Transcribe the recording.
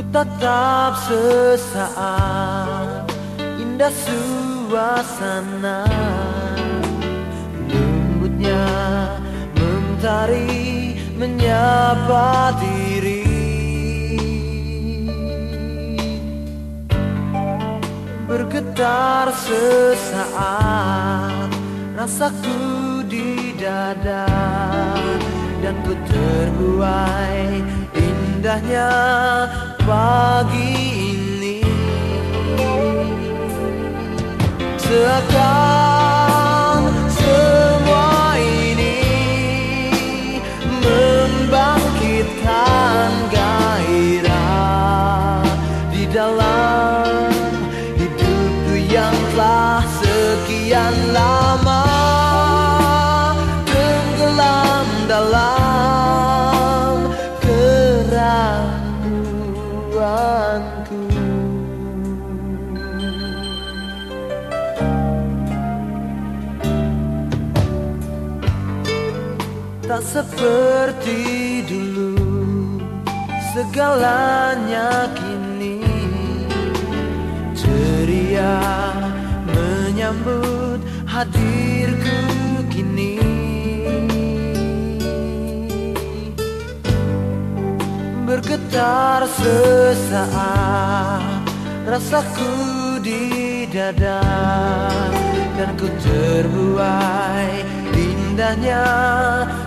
Tatap sesaat, indah suasana, lembutnya mentari menyapa diri. Bergetar sesaat rasaku di dada, dan ku terbuai indahnya pagi ini. Seakan semua ini membangkitkan gairah di dalam hidupku yang telah sekian lama tenggelam dalam keraguanku. Tak seperti dulu, segalanya kini ceria menyambut hadirku kini. Bergetar sesaat rasaku di dada, dan ku terbuai indahnya